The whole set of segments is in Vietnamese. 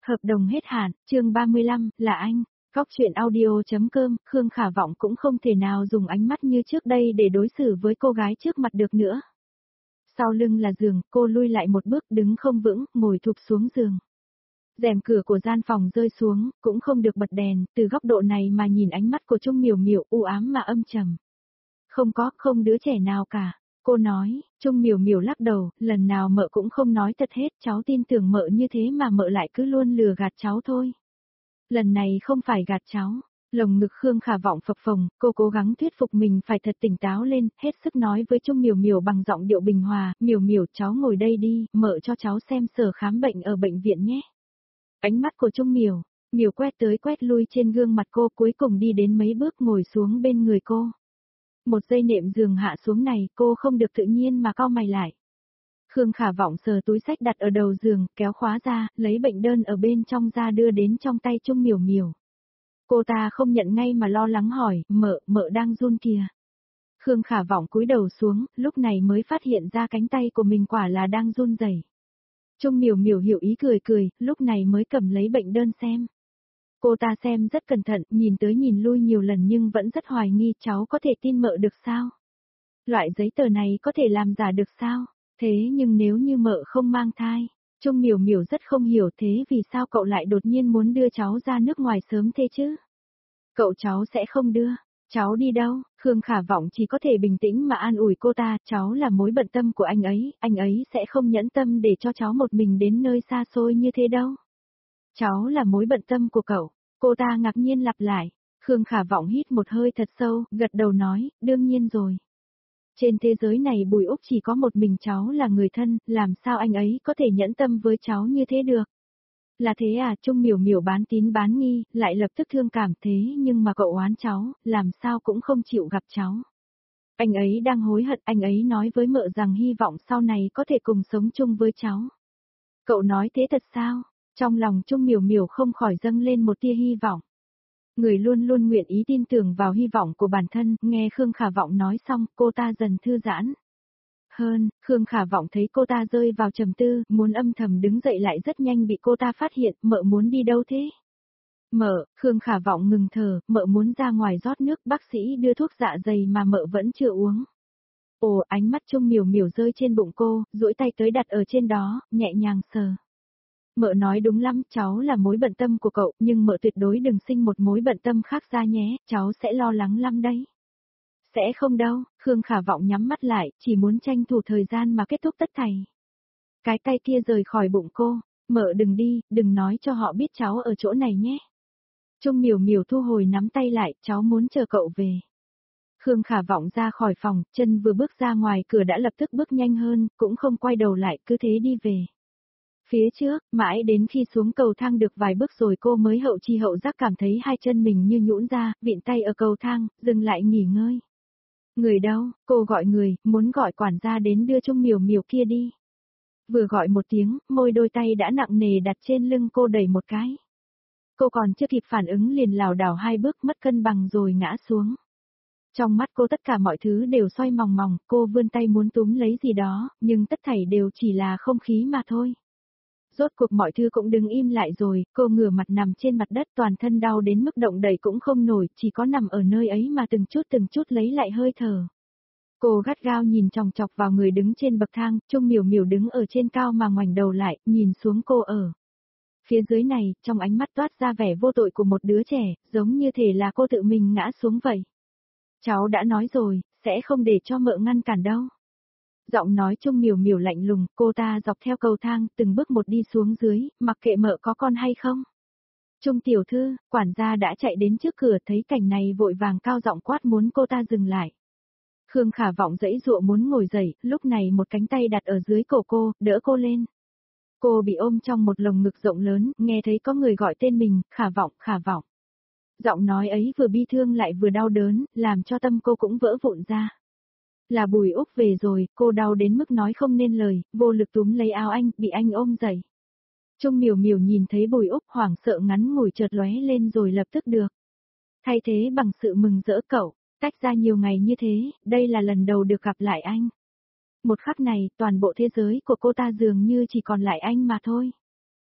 Hợp đồng hết hạn, chương 35, là anh. Góc chuyện audio.com, Khương Khả Vọng cũng không thể nào dùng ánh mắt như trước đây để đối xử với cô gái trước mặt được nữa. Sau lưng là giường, cô lui lại một bước đứng không vững, ngồi thụp xuống giường. Rèm cửa của gian phòng rơi xuống, cũng không được bật đèn, từ góc độ này mà nhìn ánh mắt của Trung Miểu Miểu u ám mà âm trầm. Không đứa trẻ nào cả. Cô nói, Trung Miểu Miểu lắc đầu, lần nào mợ cũng không nói thật hết, cháu tin tưởng mợ như thế mà mợ lại cứ luôn lừa gạt cháu thôi. Lần này không phải gạt cháu. Lồng ngực Khương Khả Vọng phập phồng, cô cố gắng thuyết phục mình phải thật tỉnh táo lên, hết sức nói với Trung Miểu Miểu bằng giọng điệu bình hòa, Miểu Miểu cháu ngồi đây đi, mợ cho cháu xem sổ khám bệnh ở bệnh viện nhé. Ánh mắt của Trung Miểu Miểu quét tới quét lui trên gương mặt cô, cuối cùng đi đến mấy bước ngồi xuống bên người cô. Một giây nệm giường hạ xuống này, cô không được tự nhiên mà cau mày lại. Khương Khả Vọng sờ túi xách đặt ở đầu giường, kéo khóa ra, lấy bệnh đơn ở bên trong ra đưa đến trong tay Trung Miểu Miểu. Cô ta không nhận ngay mà lo lắng hỏi, mợ đang run kìa. Khương Khả Vọng cúi đầu xuống, lúc này mới phát hiện ra cánh tay của mình quả là đang run rẩy. Trung Miểu Miểu hiểu ý cười, lúc này mới cầm lấy bệnh đơn xem. Cô ta xem rất cẩn thận, nhìn tới nhìn lui nhiều lần nhưng vẫn rất hoài nghi, cháu có thể tin mợ được sao? Loại giấy tờ này có thể làm giả được sao? Thế nhưng nếu như mợ không mang thai, Trung Miểu Miểu rất không hiểu thế vì sao cậu lại đột nhiên muốn đưa cháu ra nước ngoài sớm thế chứ? Cậu cháu sẽ không đưa. Cháu đi đâu? Khương Khả Vọng chỉ có thể bình tĩnh mà an ủi cô ta, cháu là mối bận tâm của anh ấy sẽ không nhẫn tâm để cho cháu một mình đến nơi xa xôi như thế đâu. Cháu là mối bận tâm của cậu. Cô ta ngạc nhiên lặp lại. Khương Khả Vọng hít một hơi thật sâu, gật đầu nói, đương nhiên rồi. Trên thế giới này Bùi Úc chỉ có một mình cháu là người thân, làm sao anh ấy có thể nhẫn tâm với cháu như thế được? Là thế à? Trung Miểu Miểu bán tín bán nghi, lại lập tức thương cảm thế nhưng mà cậu oán cháu, làm sao cũng không chịu gặp cháu. Anh ấy đang hối hận, anh ấy nói với mợ rằng hy vọng sau này có thể cùng sống chung với cháu. Cậu nói thế thật sao? Trong lòng Trung Miểu Miểu không khỏi dâng lên một tia hy vọng. Người luôn luôn nguyện ý tin tưởng vào hy vọng của bản thân, nghe Khương Khả Vọng nói xong, cô ta dần thư giãn. Khương Khả Vọng thấy cô ta rơi vào trầm tư, muốn âm thầm đứng dậy lại rất nhanh bị cô ta phát hiện, mợ muốn đi đâu thế? Mợ, Khương Khả Vọng ngừng thở, mợ muốn ra ngoài rót nước, bác sĩ đưa thuốc dạ dày mà mợ vẫn chưa uống. Ồ, ánh mắt Trung Miểu Miểu rơi trên bụng cô, duỗi tay tới đặt ở trên đó, nhẹ nhàng sờ. Mợ nói đúng lắm, cháu là mối bận tâm của cậu, nhưng mợ tuyệt đối đừng sinh một mối bận tâm khác ra nhé, cháu sẽ lo lắng lắm đấy. Sẽ không đâu, Khương Khả Vọng nhắm mắt lại, chỉ muốn tranh thủ thời gian mà kết thúc tất thảy. Cái tay kia rời khỏi bụng cô, mợ đừng đi, đừng nói cho họ biết cháu ở chỗ này nhé. Trung Miểu Miểu thu hồi nắm tay lại, cháu muốn chờ cậu về. Khương Khả Vọng ra khỏi phòng, chân vừa bước ra ngoài cửa đã lập tức bước nhanh hơn, cũng không quay đầu lại, cứ thế đi về. Phía trước, mãi đến khi xuống cầu thang được vài bước rồi cô mới hậu chi hậu giác cảm thấy hai chân mình như nhũn ra, vịn tay ở cầu thang, dừng lại nghỉ ngơi. Người đâu? Cô gọi người, muốn gọi quản gia đến đưa Trung Miểu Miểu kia đi. Vừa gọi một tiếng, môi đôi tay đã nặng nề đặt trên lưng cô đẩy một cái. Cô còn chưa kịp phản ứng liền lảo đảo hai bước mất cân bằng rồi ngã xuống. Trong mắt cô tất cả mọi thứ đều xoay mòng mòng, cô vươn tay muốn túm lấy gì đó, nhưng tất thảy đều chỉ là không khí mà thôi. Rốt cuộc mọi thứ cũng đứng im lại rồi, cô ngửa mặt nằm trên mặt đất toàn thân đau đến mức động đậy cũng không nổi, chỉ có nằm ở nơi ấy mà từng chút lấy lại hơi thở. Cô gắt gao nhìn chòng chọc vào người đứng trên bậc thang, Trung Miểu Miểu đứng ở trên cao mà ngoảnh đầu lại, nhìn xuống cô ở phía dưới này, trong ánh mắt toát ra vẻ vô tội của một đứa trẻ, giống như thể là cô tự mình ngã xuống vậy. Cháu đã nói rồi, sẽ không để cho mợ ngăn cản đâu. Giọng nói Trung Miểu Miểu lạnh lùng, cô ta dọc theo cầu thang, từng bước một đi xuống dưới, mặc kệ mợ có con hay không. Trung tiểu thư, quản gia đã chạy đến trước cửa thấy cảnh này vội vàng cao giọng quát muốn cô ta dừng lại. Khương Khả Vọng giãy giụa muốn ngồi dậy, lúc này một cánh tay đặt ở dưới cổ cô, đỡ cô lên. Cô bị ôm trong một lồng ngực rộng lớn, nghe thấy có người gọi tên mình, Khả Vọng, Khả Vọng. Giọng nói ấy vừa bi thương lại vừa đau đớn, làm cho tâm cô cũng vỡ vụn ra. Là Bùi Úc về rồi, cô đau đến mức nói không nên lời, vô lực túm lấy áo anh, bị anh ôm dậy. Trung Miểu Miểu nhìn thấy Bùi Úc hoảng sợ ngắn ngủi chợt lóe lên rồi lập tức được thay thế bằng sự mừng rỡ cậu, tách ra nhiều ngày như thế, đây là lần đầu được gặp lại anh. Một khắc này, toàn bộ thế giới của cô ta dường như chỉ còn lại anh mà thôi.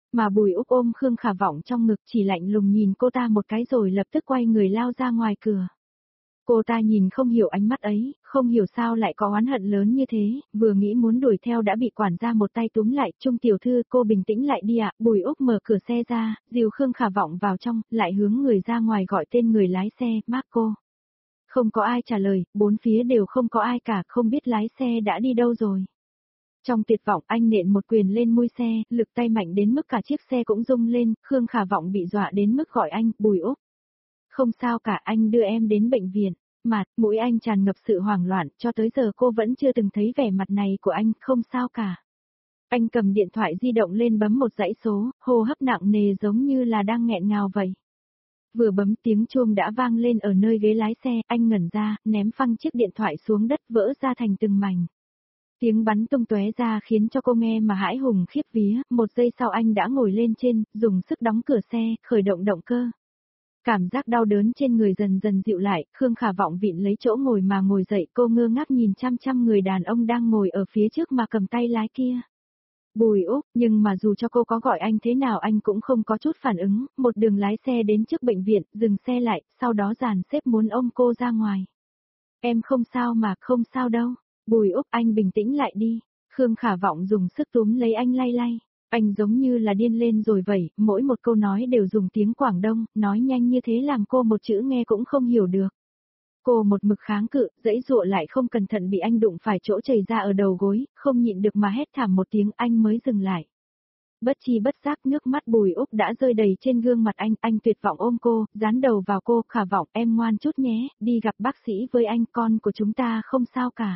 Mà Bùi Úc ôm Khương Khả Vọng trong ngực chỉ lạnh lùng nhìn cô ta một cái rồi lập tức quay người lao ra ngoài cửa. Cô ta nhìn không hiểu ánh mắt ấy, không hiểu sao lại có oán hận lớn như thế, vừa nghĩ muốn đuổi theo đã bị quản gia một tay túm lại, Trung tiểu thư cô bình tĩnh lại đi ạ, Bùi Úc mở cửa xe ra, dìu Khương Khả Vọng vào trong, lại hướng người ra ngoài gọi tên người lái xe, Marco. Không có ai trả lời, bốn phía đều không có ai cả, không biết lái xe đã đi đâu rồi. Trong tuyệt vọng anh nện một quyền lên mui xe, lực tay mạnh đến mức cả chiếc xe cũng rung lên, Khương Khả Vọng bị dọa đến mức gọi anh, Bùi Úc. Không sao cả, anh đưa em đến bệnh viện. Mặt, mũi anh tràn ngập sự hoảng loạn, cho tới giờ cô vẫn chưa từng thấy vẻ mặt này của anh, không sao cả. Anh cầm điện thoại di động lên bấm một dãy số, hô hấp nặng nề giống như là đang nghẹn ngào vậy. Vừa bấm tiếng chuông đã vang lên ở nơi ghế lái xe, anh ngẩn ra, ném phăng chiếc điện thoại xuống đất vỡ ra thành từng mảnh. Tiếng bắn tung tóe ra khiến cho cô nghe mà hãi hùng khiếp vía, một giây sau anh đã ngồi lên trên, dùng sức đóng cửa xe, khởi động động cơ. Cảm giác đau đớn trên người dần dần dịu lại, Khương Khả Vọng vịn lấy chỗ ngồi mà ngồi dậy, cô ngơ ngác nhìn chăm chăm người đàn ông đang ngồi ở phía trước mà cầm tay lái kia. Bùi Úc, nhưng mà dù cho cô có gọi anh thế nào anh cũng không có chút phản ứng, một đường lái xe đến trước bệnh viện, dừng xe lại, sau đó dàn xếp muốn ôm cô ra ngoài. Em không sao mà, không sao đâu. Bùi Úc, anh bình tĩnh lại đi. Khương Khả Vọng dùng sức túm lấy anh lay lay. Anh giống như là điên lên rồi vậy, mỗi một câu nói đều dùng tiếng Quảng Đông, nói nhanh như thế làm cô một chữ nghe cũng không hiểu được. Cô một mực kháng cự, dãy dụa lại không cẩn thận bị anh đụng phải chỗ chảy ra ở đầu gối, không nhịn được mà hét thảm một tiếng anh mới dừng lại. Bất chi bất giác nước mắt Bùi Úc đã rơi đầy trên gương mặt anh tuyệt vọng ôm cô, dán đầu vào cô, Khả Vọng em ngoan chút nhé, đi gặp bác sĩ với anh, con của chúng ta không sao cả.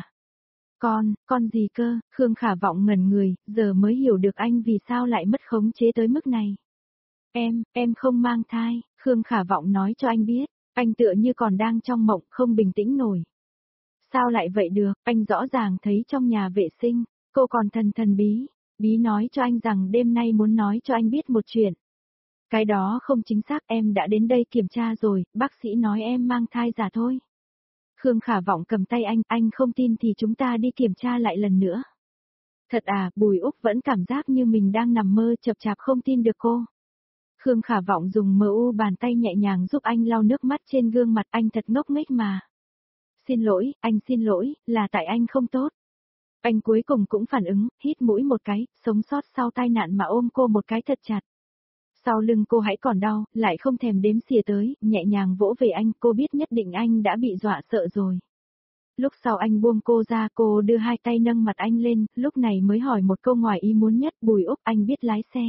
Con gì cơ, Khương Khả Vọng ngẩn người, giờ mới hiểu được anh vì sao lại mất khống chế tới mức này. Em không mang thai, Khương Khả Vọng nói cho anh biết, anh tựa như còn đang trong mộng, không bình tĩnh nổi. Sao lại vậy được, anh rõ ràng thấy trong nhà vệ sinh, cô còn thần bí nói cho anh rằng đêm nay muốn nói cho anh biết một chuyện. Cái đó không chính xác, em đã đến đây kiểm tra rồi, bác sĩ nói em mang thai giả thôi. Khương Khả Vọng cầm tay anh không tin thì chúng ta đi kiểm tra lại lần nữa. Thật à, Bùi Úc vẫn cảm giác như mình đang nằm mơ, chập chạp không tin được cô. Khương Khả Vọng dùng MU bàn tay nhẹ nhàng giúp anh lau nước mắt trên gương mặt, anh thật ngốc nghếch mà. Anh xin lỗi, là tại anh không tốt. Anh cuối cùng cũng phản ứng, hít mũi một cái, sống sót sau tai nạn mà ôm cô một cái thật chặt. Sau lưng cô hãy còn đau, lại không thèm đếm xỉa tới, nhẹ nhàng vỗ về anh, cô biết nhất định anh đã bị dọa sợ rồi. Lúc sau anh buông cô ra, cô đưa hai tay nâng mặt anh lên, lúc này mới hỏi một câu ngoài ý muốn nhất, Bùi Úc, anh biết lái xe.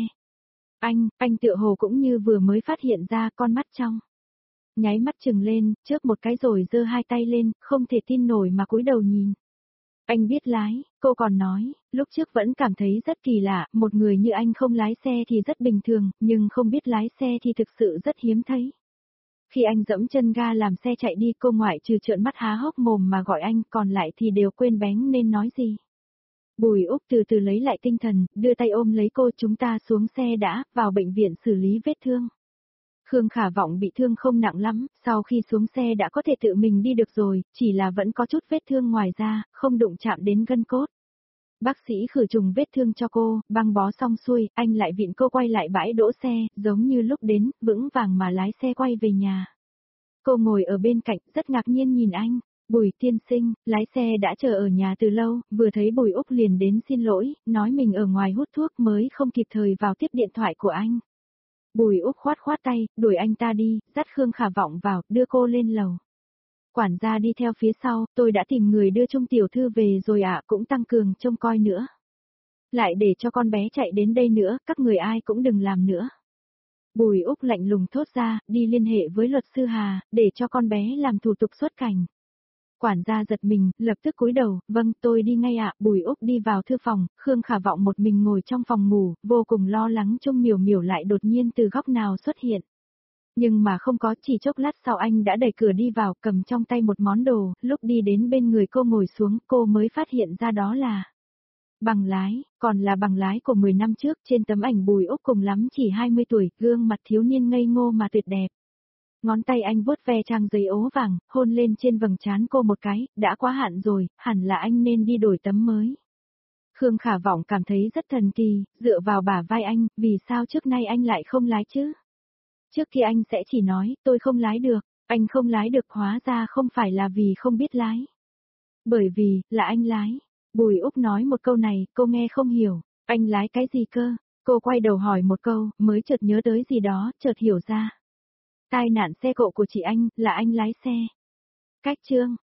Anh tựa hồ cũng như vừa mới phát hiện ra, con mắt trong. Nháy mắt chừng lên, trước một cái rồi giơ hai tay lên, không thể tin nổi mà cúi đầu nhìn. Anh biết lái, cô còn nói, lúc trước vẫn cảm thấy rất kỳ lạ, một người như anh không lái xe thì rất bình thường, nhưng không biết lái xe thì thực sự rất hiếm thấy. Khi anh dẫm chân ga làm xe chạy đi, cô ngoại trừ trợn mắt há hốc mồm mà gọi anh, còn lại thì đều quên bén nên nói gì. Bùi Úc từ từ lấy lại tinh thần, đưa tay ôm lấy cô, chúng ta xuống xe đã, vào bệnh viện xử lý vết thương. Khương Khả Vọng bị thương không nặng lắm, sau khi xuống xe đã có thể tự mình đi được rồi, chỉ là vẫn có chút vết thương ngoài da, không đụng chạm đến gân cốt. Bác sĩ khử trùng vết thương cho cô, băng bó xong xuôi, anh lại vịn cô quay lại bãi đỗ xe, giống như lúc đến, vững vàng mà lái xe quay về nhà. Cô ngồi ở bên cạnh, rất ngạc nhiên nhìn anh. Bùi tiên sinh, lái xe đã chờ ở nhà từ lâu, vừa thấy Bùi Úc liền đến xin lỗi, nói mình ở ngoài hút thuốc mới không kịp thời vào tiếp điện thoại của anh. Bùi Úc khoát tay, đuổi anh ta đi, dắt Khương Khả Vọng vào, đưa cô lên lầu. Quản gia đi theo phía sau, tôi đã tìm người đưa Trung tiểu thư về rồi ạ, cũng tăng cường trông coi nữa. Lại để cho con bé chạy đến đây nữa, các người ai cũng đừng làm nữa. Bùi Úc lạnh lùng thốt ra, đi liên hệ với luật sư Hà, để cho con bé làm thủ tục xuất cảnh. Quản gia giật mình, lập tức cúi đầu, vâng, tôi đi ngay ạ. Bùi Úc đi vào thư phòng, Khương Khả Vọng một mình ngồi trong phòng ngủ, vô cùng lo lắng Trung Miểu Miểu lại đột nhiên từ góc nào xuất hiện. Nhưng mà không có, chỉ chốc lát sau anh đã đẩy cửa đi vào, cầm trong tay một món đồ, lúc đi đến bên người cô ngồi xuống, cô mới phát hiện ra đó là bằng lái, còn là bằng lái của 10 năm trước, trên tấm ảnh Bùi Úc cùng lắm chỉ 20 tuổi, gương mặt thiếu niên ngây ngô mà tuyệt đẹp. Ngón tay anh vuốt ve trang giấy ố vàng, hôn lên trên vầng trán cô một cái, đã quá hạn rồi, hẳn là anh nên đi đổi tấm mới. Khương Khả Vọng cảm thấy rất thần kỳ, dựa vào bả vai anh, vì sao trước nay anh lại không lái chứ? Trước kia anh sẽ chỉ nói, tôi không lái được, anh không lái được hóa ra không phải là vì không biết lái. Bởi vì, là anh lái. Bùi Úc nói một câu này, cô nghe không hiểu, anh lái cái gì cơ? Cô quay đầu hỏi một câu, mới chợt nhớ tới gì đó, chợt hiểu ra. Tai nạn xe cộ của chị anh, là anh lái xe. Cách chương.